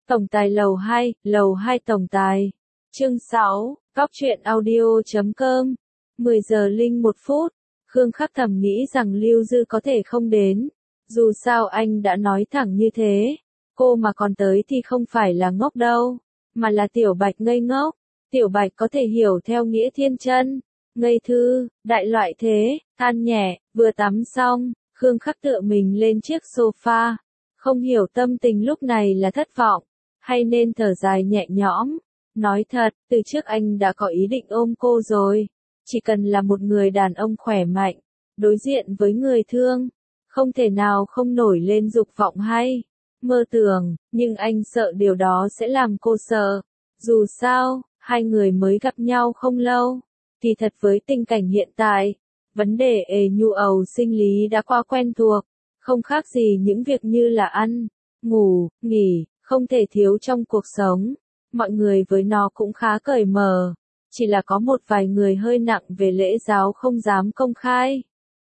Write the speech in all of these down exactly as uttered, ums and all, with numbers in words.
Tổng tài lầu hai, lầu hai tổng tài. Chương sáu, Góc truyện audio chấm com. mười giờ linh một phút. Khương Khắc thầm nghĩ rằng Lưu Dư có thể không đến. Dù sao anh đã nói thẳng như thế. Cô mà còn tới thì không phải là ngốc đâu, mà là Tiểu Bạch ngây ngốc. Tiểu Bạch có thể hiểu theo nghĩa thiên chân, ngây thư, đại loại thế, than nhẹ, vừa tắm xong, Khương Khắc tựa mình lên chiếc sofa. Không hiểu tâm tình lúc này là thất vọng, hay nên thở dài nhẹ nhõm. Nói thật, từ trước anh đã có ý định ôm cô rồi. Chỉ cần là một người đàn ông khỏe mạnh, đối diện với người thương, không thể nào không nổi lên dục vọng hay mơ tưởng, nhưng anh sợ điều đó sẽ làm cô sợ. Dù sao, hai người mới gặp nhau không lâu. Thì thật với tình cảnh hiện tại, vấn đề ề nhu ầu sinh lý đã qua quen thuộc, không khác gì những việc như là ăn, ngủ, nghỉ, không thể thiếu trong cuộc sống. Mọi người với nó cũng khá cởi mở, chỉ là có một vài người hơi nặng về lễ giáo không dám công khai.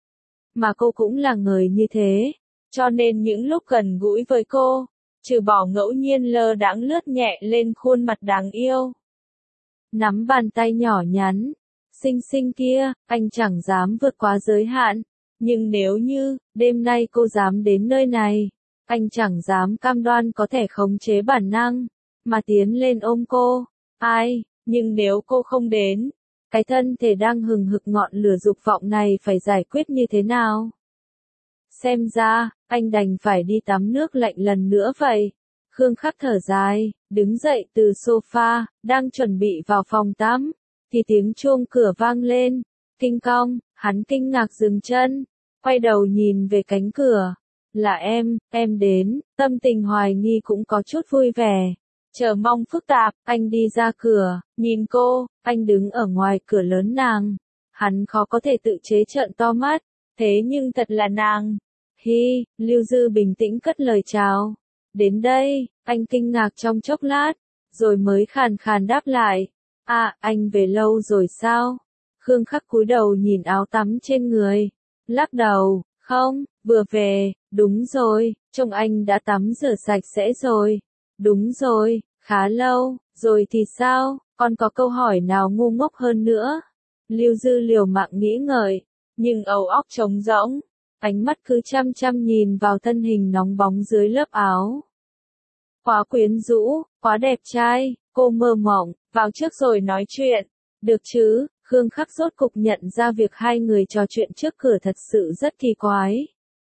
Mà cô cũng là người như thế, cho nên những lúc gần gũi với cô, trừ bỏ ngẫu nhiên lơ đãng lướt nhẹ lên khuôn mặt đáng yêu, nắm bàn tay nhỏ nhắn, xinh xinh kia, anh chẳng dám vượt quá giới hạn. Nhưng nếu như, đêm nay cô dám đến nơi này, anh chẳng dám cam đoan có thể khống chế bản năng, mà tiến lên ôm cô. Ai, nhưng nếu cô không đến, cái thân thể đang hừng hực ngọn lửa dục vọng này phải giải quyết như thế nào? Xem ra, anh đành phải đi tắm nước lạnh lần nữa vậy. Khương Khắc thở dài, đứng dậy từ sofa, đang chuẩn bị vào phòng tắm, thì tiếng chuông cửa vang lên. Kinh cong, hắn kinh ngạc dừng chân, quay đầu nhìn về cánh cửa. Là em, em đến, tâm tình hoài nghi cũng có chút vui vẻ. Chờ mong phức tạp, anh đi ra cửa, nhìn cô, anh đứng ở ngoài cửa lớn nàng. Hắn khó có thể tự chế trợn to mắt, thế nhưng thật là nàng. Hi, Lưu Dư bình tĩnh cất lời chào. Đến đây, anh kinh ngạc trong chốc lát, rồi mới khàn khàn đáp lại. À, anh về lâu rồi sao? Khương Khắc cúi đầu nhìn áo tắm trên người, lắc đầu, không, vừa về, đúng rồi, trông anh đã tắm rửa sạch sẽ rồi. Đúng rồi, khá lâu, rồi thì sao, còn có câu hỏi nào ngu ngốc hơn nữa? Lưu Dư liều mạng nghĩ ngợi, nhưng đầu óc trống rỗng, ánh mắt cứ chăm chăm nhìn vào thân hình nóng bóng dưới lớp áo. Quá quyến rũ, quá đẹp trai, cô mơ mộng, vào trước rồi nói chuyện. Được chứ, Khương Khắc rốt cục nhận ra việc hai người trò chuyện trước cửa thật sự rất kỳ quái.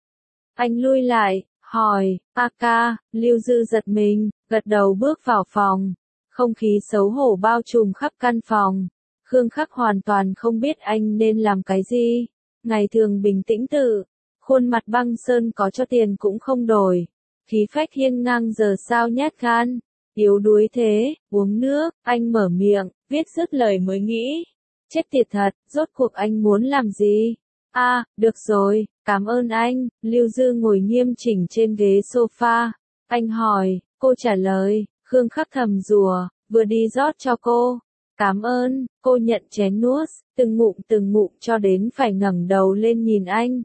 Anh lui lại, hỏi, a ca, Lưu Dư giật mình, gật đầu bước vào phòng. Không khí xấu hổ bao trùm khắp căn phòng. Khương Khắc hoàn toàn không biết anh nên làm cái gì. Ngày thường bình tĩnh tự, khuôn mặt băng sơn có cho tiền cũng không đổi. Khí phách hiên ngang giờ sao nhát gan, yếu đuối thế, uống nước, anh mở miệng, viết dứt lời mới nghĩ. Chết tiệt thật, rốt cuộc anh muốn làm gì? À, được rồi, cảm ơn anh. Lưu Dư ngồi nghiêm chỉnh trên ghế sofa. Anh hỏi, cô trả lời. Khương Khắc thầm rùa, vừa đi rót cho cô. Cảm ơn, cô nhận chén nuốt, từng ngụm từng ngụm cho đến phải ngẩng đầu lên nhìn anh.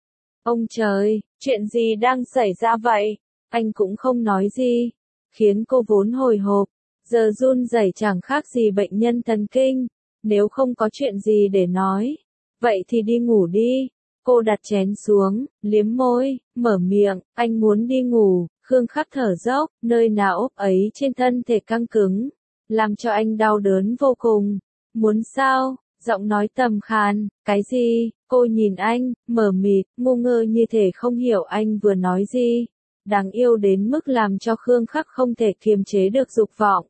Ông trời, chuyện gì đang xảy ra vậy? Anh cũng không nói gì, khiến cô vốn hồi hộp, giờ run rẩy chẳng khác gì bệnh nhân thần kinh. Nếu không có chuyện gì để nói, vậy thì đi ngủ đi. Cô đặt chén xuống, liếm môi, mở miệng, anh muốn đi ngủ. Khương Khắc thở dốc, nơi nào ốp ấy trên thân thể căng cứng, làm cho anh đau đớn vô cùng. Muốn sao? Giọng nói trầm khàn, cái gì? Cô nhìn anh, mờ mịt, ngu ngơ như thể không hiểu anh vừa nói gì. Đáng yêu đến mức làm cho Khương Khắc không thể kiềm chế được dục vọng.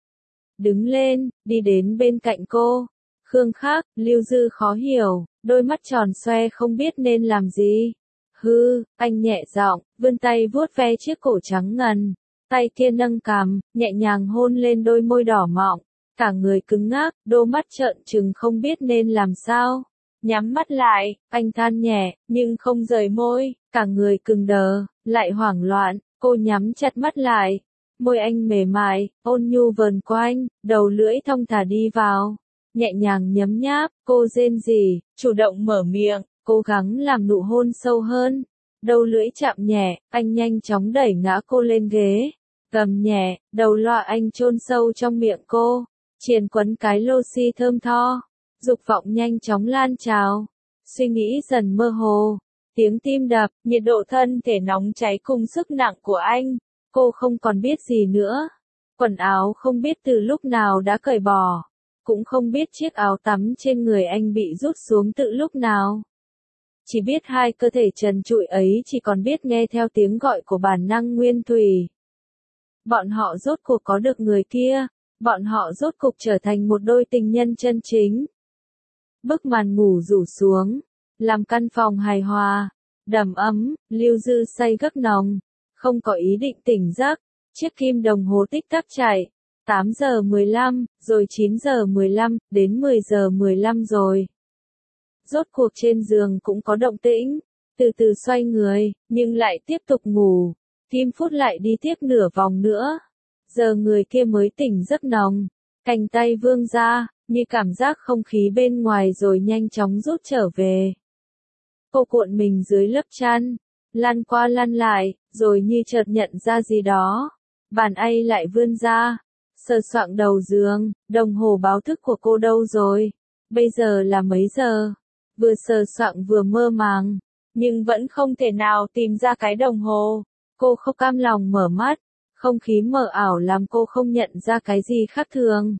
Đứng lên, đi đến bên cạnh cô. Khương Khắc, Lưu Dư khó hiểu, đôi mắt tròn xoe không biết nên làm gì. Hư, anh nhẹ giọng, vươn tay vuốt ve chiếc cổ trắng ngần. Tay kia nâng cằm, nhẹ nhàng hôn lên đôi môi đỏ mọng. Cả người cứng ngắc, đôi mắt trợn trừng không biết nên làm sao. Nhắm mắt lại, anh than nhẹ, nhưng không rời môi, cả người cứng đờ, lại hoảng loạn. Cô nhắm chặt mắt lại. Môi anh mềm mại, ôn nhu vờn quanh, đầu lưỡi thong thả đi vào. Nhẹ nhàng nhấm nháp, cô rên rỉ, chủ động mở miệng, cố gắng làm nụ hôn sâu hơn. Đầu lưỡi chạm nhẹ, anh nhanh chóng đẩy ngã cô lên ghế. Gầm nhẹ, đầu loa anh chôn sâu trong miệng cô, triền quấn cái lô xi thơm tho, dục vọng nhanh chóng lan trào, suy nghĩ dần mơ hồ, tiếng tim đập, nhiệt độ thân thể nóng cháy cùng sức nặng của anh, cô không còn biết gì nữa. Quần áo không biết từ lúc nào đã cởi bỏ, cũng không biết chiếc áo tắm trên người anh bị rút xuống từ lúc nào. Chỉ biết hai cơ thể trần trụi ấy chỉ còn biết nghe theo tiếng gọi của bản năng nguyên thủy. Bọn họ rốt cuộc có được người kia, bọn họ rốt cuộc trở thành một đôi tình nhân chân chính. Bức màn ngủ rủ xuống, làm căn phòng hài hòa, đầm ấm, Lưu Dư say giấc nồng, không có ý định tỉnh giấc, chiếc kim đồng hồ tích tắc chạy, tám giờ mười lăm, rồi chín giờ mười lăm, đến mười giờ mười lăm rồi. Rốt cuộc trên giường cũng có động tĩnh, từ từ xoay người, nhưng lại tiếp tục ngủ, kim phút lại đi tiếp nửa vòng nữa. Giờ người kia mới tỉnh giấc nồng, cánh tay vươn ra, như cảm giác không khí bên ngoài rồi nhanh chóng rút trở về. Cô cuộn mình dưới lớp chăn, lăn qua lăn lại, rồi như chợt nhận ra gì đó. Bàn tay lại vươn ra, sờ soạng đầu giường, đồng hồ báo thức của cô đâu rồi? Bây giờ là mấy giờ? Vừa sờ soạng vừa mơ màng, nhưng vẫn không thể nào tìm ra cái đồng hồ. Cô không cam lòng mở mắt, không khí mờ ảo làm cô không nhận ra cái gì khác thường.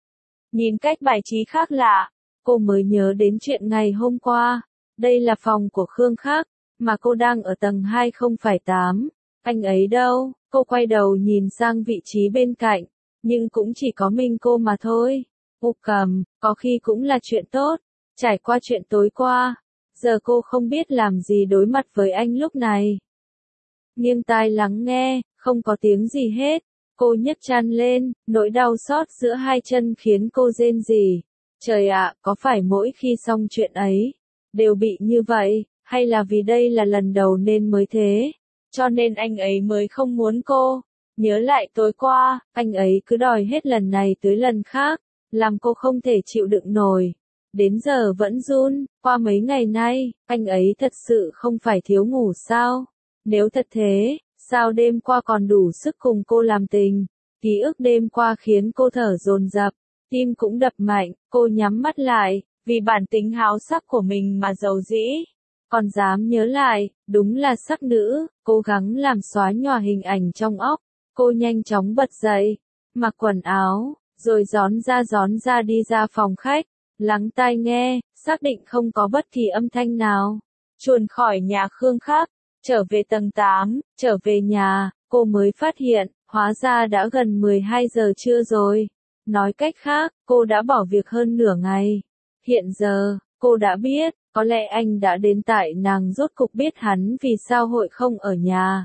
Nhìn cách bài trí khác lạ, cô mới nhớ đến chuyện ngày hôm qua. Đây là phòng của Khương Khắc, mà cô đang ở tầng hai không phải tám. Anh ấy đâu? Cô quay đầu nhìn sang vị trí bên cạnh, nhưng cũng chỉ có mình cô mà thôi. Cô cầm, có khi cũng là chuyện tốt. Trải qua chuyện tối qua, giờ cô không biết làm gì đối mặt với anh lúc này. Nghiêng tai lắng nghe, không có tiếng gì hết. Cô nhấc chăn lên, nỗi đau xót giữa hai chân khiến cô rên rỉ. Trời ạ, có phải mỗi khi xong chuyện ấy, đều bị như vậy, hay là vì đây là lần đầu nên mới thế? Cho nên anh ấy mới không muốn cô. Nhớ lại tối qua, anh ấy cứ đòi hết lần này tới lần khác, làm cô không thể chịu đựng nổi. Đến giờ vẫn run, qua mấy ngày nay, anh ấy thật sự không phải thiếu ngủ sao? Nếu thật thế, sao đêm qua còn đủ sức cùng cô làm tình? Ký ức đêm qua khiến cô thở dồn dập, tim cũng đập mạnh, cô nhắm mắt lại, vì bản tính háo sắc của mình mà giàu dĩ. Còn dám nhớ lại, đúng là sắc nữ, cố gắng làm xóa nhòa hình ảnh trong óc. Cô nhanh chóng bật dậy, mặc quần áo, rồi gión ra gión ra đi ra phòng khách, lắng tai nghe, xác định không có bất kỳ âm thanh nào. Chuồn khỏi nhà Khương Khắc, trở về tầng tám, trở về nhà, cô mới phát hiện, hóa ra đã gần mười hai giờ trưa rồi. Nói cách khác, cô đã bỏ việc hơn nửa ngày. Hiện giờ, cô đã biết, có lẽ anh đã đến tại nàng rốt cục biết hắn vì sao hội không ở nhà.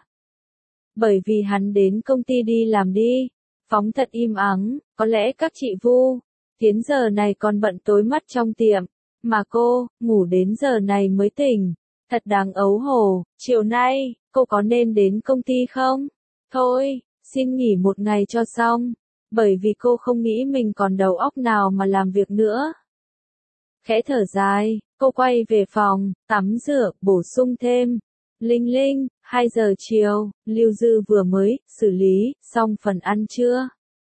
Bởi vì hắn đến công ty đi làm đi. Phóng thật im ắng, có lẽ các chị Vu, Tiến giờ này còn bận tối mắt trong tiệm. Mà cô, ngủ đến giờ này mới tỉnh. Thật đáng ấu hổ, chiều nay, cô có nên đến công ty không? Thôi, xin nghỉ một ngày cho xong. Bởi vì cô không nghĩ mình còn đầu óc nào mà làm việc nữa. Khẽ thở dài, cô quay về phòng, tắm rửa, bổ sung thêm. Linh linh, hai giờ chiều, Lưu Dư vừa mới xử lý xong phần ăn trưa.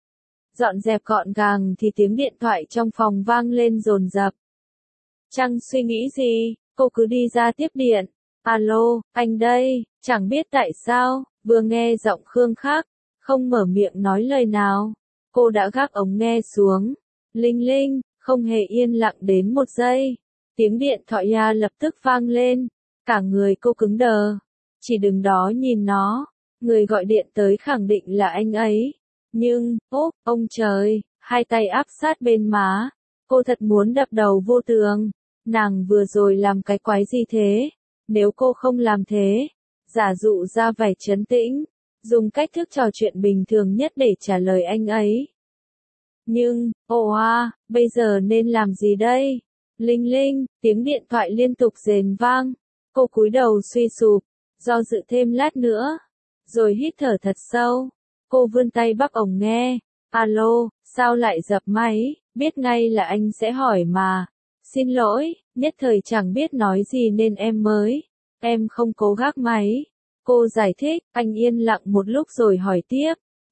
Dọn dẹp gọn gàng thì tiếng điện thoại trong phòng vang lên dồn dập. Chẳng suy nghĩ gì, cô cứ đi ra tiếp điện. Alo, anh đây, chẳng biết tại sao, vừa nghe giọng Khương Khắc, không mở miệng nói lời nào. Cô đã gác ống nghe xuống. Linh linh, không hề yên lặng đến một giây. Tiếng điện thoại ya lập tức vang lên. Cả người cô cứng đờ. Chỉ đứng đó nhìn nó. Người gọi điện tới khẳng định là anh ấy. Nhưng, ốp, ông trời, hai tay áp sát bên má. Cô thật muốn đập đầu vô tường. Nàng vừa rồi làm cái quái gì thế? Nếu cô không làm thế, giả dụ ra vẻ trấn tĩnh, dùng cách thức trò chuyện bình thường nhất để trả lời anh ấy. Nhưng, ồ à, bây giờ nên làm gì đây? Linh linh, tiếng điện thoại liên tục rền vang. Cô cúi đầu suy sụp, do dự thêm lát nữa, rồi hít thở thật sâu. Cô vươn tay bắp ống nghe. Alo, sao lại dập máy? Biết ngay là anh sẽ hỏi mà. Xin lỗi, nhất thời chẳng biết nói gì nên em mới. Em không cố gắng máy. Cô giải thích, anh yên lặng một lúc rồi hỏi tiếp.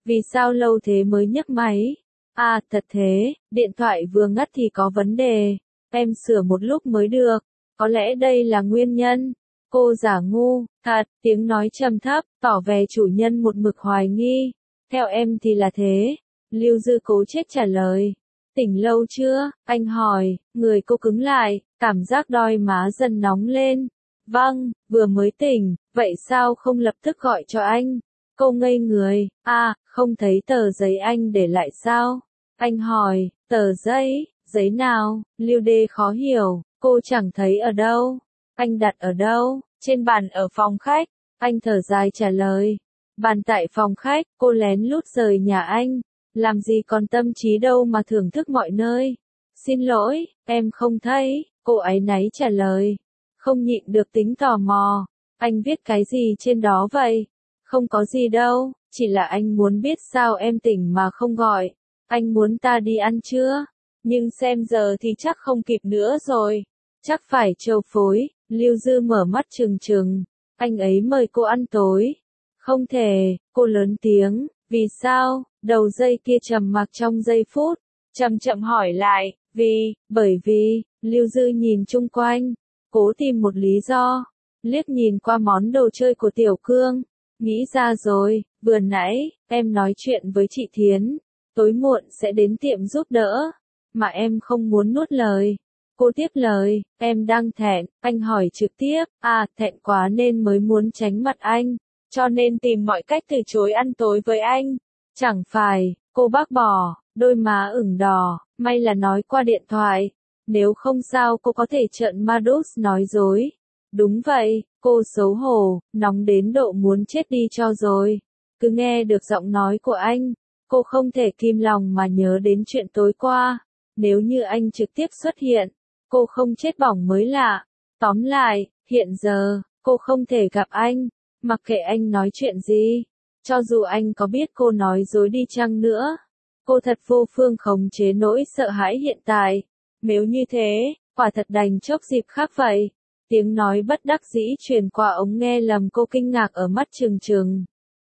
Vì sao lâu thế mới nhấc máy? À, thật thế, điện thoại vừa ngắt thì có vấn đề. Em sửa một lúc mới được. Có lẽ đây là nguyên nhân. Cô giả ngu, thật, tiếng nói trầm thấp, tỏ vẻ chủ nhân một mực hoài nghi. Theo em thì là thế. Lưu Dư cố chết trả lời. Tỉnh lâu chưa? Anh hỏi, người cô cứng lại, cảm giác đoi má dần nóng lên. Vâng, vừa mới tỉnh, vậy sao không lập tức gọi cho anh? Cô ngây người, à, không thấy tờ giấy anh để lại sao? Anh hỏi, tờ giấy, giấy nào? Lưu Đê khó hiểu, cô chẳng thấy ở đâu. Anh đặt ở đâu? Trên bàn ở phòng khách. Anh thở dài trả lời. Bàn tại phòng khách, cô lén lút rời nhà anh. Làm gì còn tâm trí đâu mà thưởng thức mọi nơi. Xin lỗi, em không thấy, cô áy náy trả lời. Không nhịn được tính tò mò. Anh viết cái gì trên đó vậy? Không có gì đâu, chỉ là anh muốn biết sao em tỉnh mà không gọi. Anh muốn ta đi ăn trưa, nhưng xem giờ thì chắc không kịp nữa rồi. Chắc phải trâu phối, Lưu Dư mở mắt trừng trừng. Anh ấy mời cô ăn tối. Không thể, cô lớn tiếng, vì sao? Đầu dây kia trầm mặc trong giây phút, chậm chậm hỏi lại, vì, bởi vì, Lưu Dư nhìn chung quanh, cố tìm một lý do, liếc nhìn qua món đồ chơi của Tiểu Cương, nghĩ ra rồi, vừa nãy, em nói chuyện với chị Thiến, tối muộn sẽ đến tiệm giúp đỡ, mà em không muốn nuốt lời. Cô tiếp lời, em đang thẹn, anh hỏi trực tiếp, à, thẹn quá nên mới muốn tránh mặt anh, cho nên tìm mọi cách từ chối ăn tối với anh. Chẳng phải, cô bác bỏ, đôi má ửng đỏ, may là nói qua điện thoại. Nếu không sao cô có thể trợn ma đốt nói dối. Đúng vậy, cô xấu hổ, nóng đến độ muốn chết đi cho rồi. Cứ nghe được giọng nói của anh, cô không thể kìm lòng mà nhớ đến chuyện tối qua. Nếu như anh trực tiếp xuất hiện, cô không chết bỏng mới lạ. Tóm lại, hiện giờ, cô không thể gặp anh, mặc kệ anh nói chuyện gì. Cho dù anh có biết cô nói dối đi chăng nữa, cô thật vô phương khống chế nỗi sợ hãi hiện tại. Nếu như thế, quả thật đành chốc dịp khác vậy. Tiếng nói bất đắc dĩ truyền qua ống nghe lầm cô kinh ngạc ở mắt trừng trừng.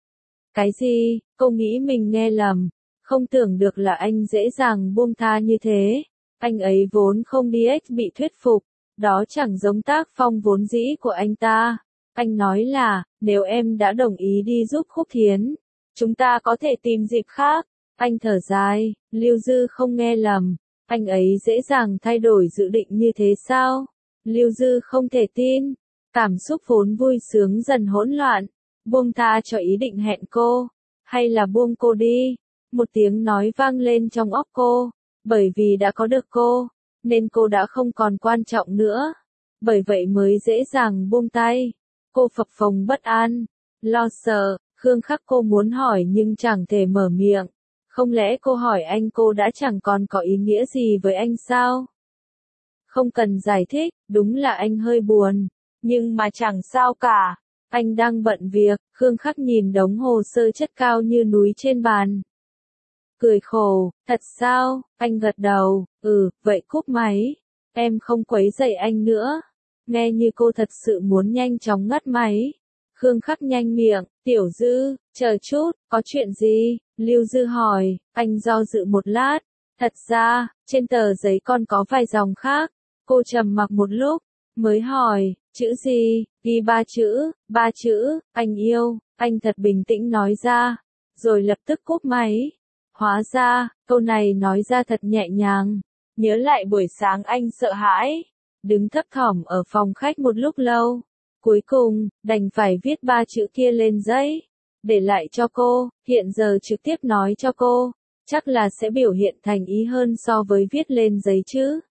Cái gì? Cô nghĩ mình nghe lầm. Không tưởng được là anh dễ dàng buông tha như thế. Anh ấy vốn không đi ếch bị thuyết phục. Đó chẳng giống tác phong vốn dĩ của anh ta. Anh nói là, nếu em đã đồng ý đi giúp Khúc Thiến, chúng ta có thể tìm dịp khác. Anh thở dài, Lưu Dư không nghe lầm. Anh ấy dễ dàng thay đổi dự định như thế sao? Lưu Dư không thể tin. Cảm xúc vốn vui sướng dần hỗn loạn. Buông tha cho ý định hẹn cô. Hay là buông cô đi? Một tiếng nói vang lên trong óc cô. Bởi vì đã có được cô, nên cô đã không còn quan trọng nữa. Bởi vậy mới dễ dàng buông tay. Cô phập phồng bất an, lo sợ, Khương Khắc cô muốn hỏi nhưng chẳng thể mở miệng. Không lẽ cô hỏi anh cô đã chẳng còn có ý nghĩa gì với anh sao? Không cần giải thích, đúng là anh hơi buồn. Nhưng mà chẳng sao cả. Anh đang bận việc, Khương Khắc nhìn đống hồ sơ chất cao như núi trên bàn. Cười khổ, thật sao? Anh gật đầu, ừ, vậy cúp máy. Em không quấy rầy anh nữa. Nghe như cô thật sự muốn nhanh chóng ngắt máy. Khương Khắc nhanh miệng, Tiểu Dư, chờ chút, có chuyện gì? Lưu Dư hỏi, anh do dự một lát. Thật ra, trên tờ giấy còn có vài dòng khác. Cô trầm mặc một lúc, mới hỏi, chữ gì? Ghi ba chữ, ba chữ, anh yêu, anh thật bình tĩnh nói ra. Rồi lập tức cúp máy. Hóa ra, câu này nói ra thật nhẹ nhàng. Nhớ lại buổi sáng anh sợ hãi. Đứng thấp thỏm ở phòng khách một lúc lâu. Cuối cùng, đành phải viết ba chữ kia lên giấy. Để lại cho cô, hiện giờ trực tiếp nói cho cô. Chắc là sẽ biểu hiện thành ý hơn so với viết lên giấy chứ.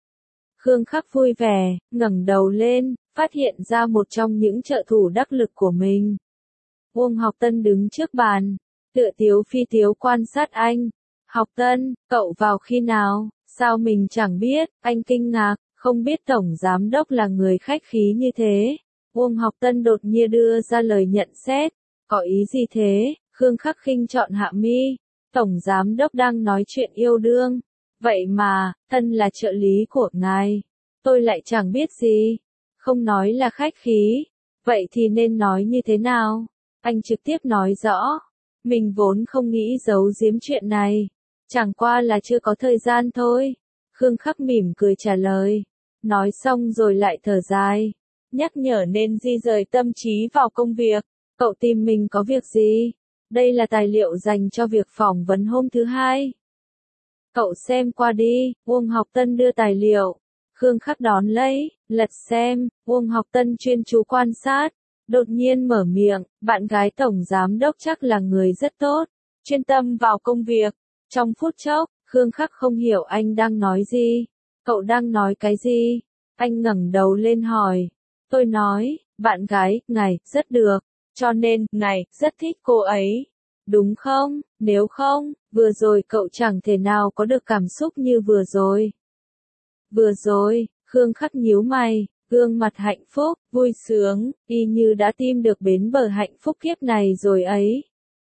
Khương Khắc vui vẻ, ngẩng đầu lên, phát hiện ra một trong những trợ thủ đắc lực của mình. Uông Học Tân đứng trước bàn, tựa tiếu phi tiếu quan sát anh. Học Tân, cậu vào khi nào? Sao mình chẳng biết? Anh kinh ngạc, không biết Tổng Giám Đốc là người khách khí như thế. Uông Học Tân đột nhiên đưa ra lời nhận xét. Có ý gì thế? Khương Khắc khinh chọn hạ mi. Tổng Giám Đốc đang nói chuyện yêu đương. Vậy mà, thân là trợ lý của ngài. Tôi lại chẳng biết gì. Không nói là khách khí. Vậy thì nên nói như thế nào? Anh trực tiếp nói rõ. Mình vốn không nghĩ giấu giếm chuyện này. Chẳng qua là chưa có thời gian thôi. Khương Khắc mỉm cười trả lời. Nói xong rồi lại thở dài. Nhắc nhở nên di rời tâm trí vào công việc. Cậu tìm mình có việc gì? Đây là tài liệu dành cho việc phỏng vấn hôm thứ hai. Cậu xem qua đi. Uông Học Tân đưa tài liệu. Khương Khắc đón lấy, lật xem. Uông Học Tân chuyên chú quan sát. Đột nhiên mở miệng, bạn gái tổng giám đốc chắc là người rất tốt, chuyên tâm vào công việc. Trong phút chốc, Khương Khắc không hiểu anh đang nói gì. Cậu đang nói cái gì? Anh ngẩng đầu lên hỏi. Tôi nói, bạn gái, ngài, rất được, cho nên, ngài, rất thích cô ấy. Đúng không? Nếu không, vừa rồi cậu chẳng thể nào có được cảm xúc như vừa rồi. Vừa rồi, Khương Khắc nhíu mày. Gương mặt hạnh phúc, vui sướng, y như đã tìm được bến bờ hạnh phúc kiếp này rồi ấy.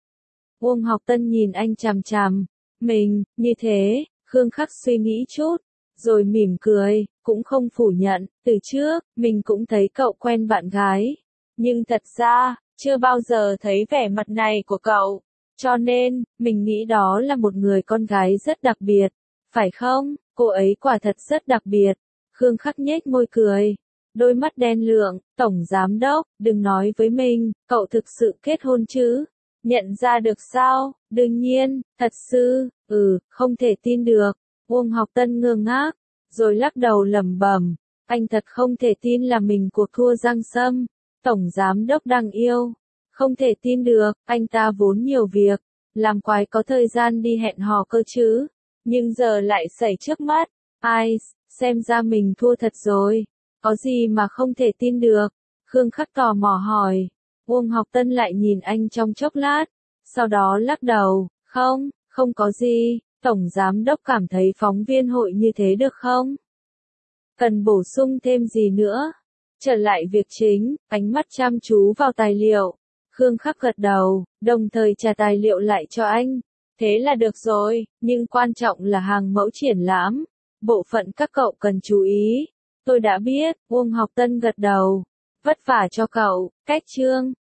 Uông Học Tân nhìn anh chằm chằm. Mình, như thế, Khương Khắc suy nghĩ chút, rồi mỉm cười, cũng không phủ nhận, từ trước, mình cũng thấy cậu quen bạn gái. Nhưng thật ra, chưa bao giờ thấy vẻ mặt này của cậu. Cho nên, mình nghĩ đó là một người con gái rất đặc biệt. Phải không? Cô ấy quả thật rất đặc biệt. Khương Khắc nhếch môi cười. Đôi mắt đen lượng, tổng giám đốc, đừng nói với mình, cậu thực sự kết hôn chứ? Nhận ra được sao? Đương nhiên, thật sự, ừ, không thể tin được. Uông Học Tân ngơ ngác, rồi lắc đầu lẩm bẩm, anh thật không thể tin là mình cuộc thua Giang Sâm. Tổng giám đốc đang yêu. Không thể tin được, anh ta vốn nhiều việc, làm quái có thời gian đi hẹn hò cơ chứ. Nhưng giờ lại xảy trước mắt, ai, xem ra mình thua thật rồi. Có gì mà không thể tin được? Khương Khắc tò mò hỏi. Uông Học Tân lại nhìn anh trong chốc lát, sau đó lắc đầu, không, không có gì, tổng giám đốc cảm thấy phóng viên hội như thế được không? Cần bổ sung thêm gì nữa? Trở lại việc chính, ánh mắt chăm chú vào tài liệu. Khương Khắc gật đầu, đồng thời trả tài liệu lại cho anh. Thế là được rồi, nhưng quan trọng là hàng mẫu triển lãm. Bộ phận các cậu cần chú ý. Tôi đã biết, Uông Học Tân gật đầu. Vất vả cho cậu, cách chương.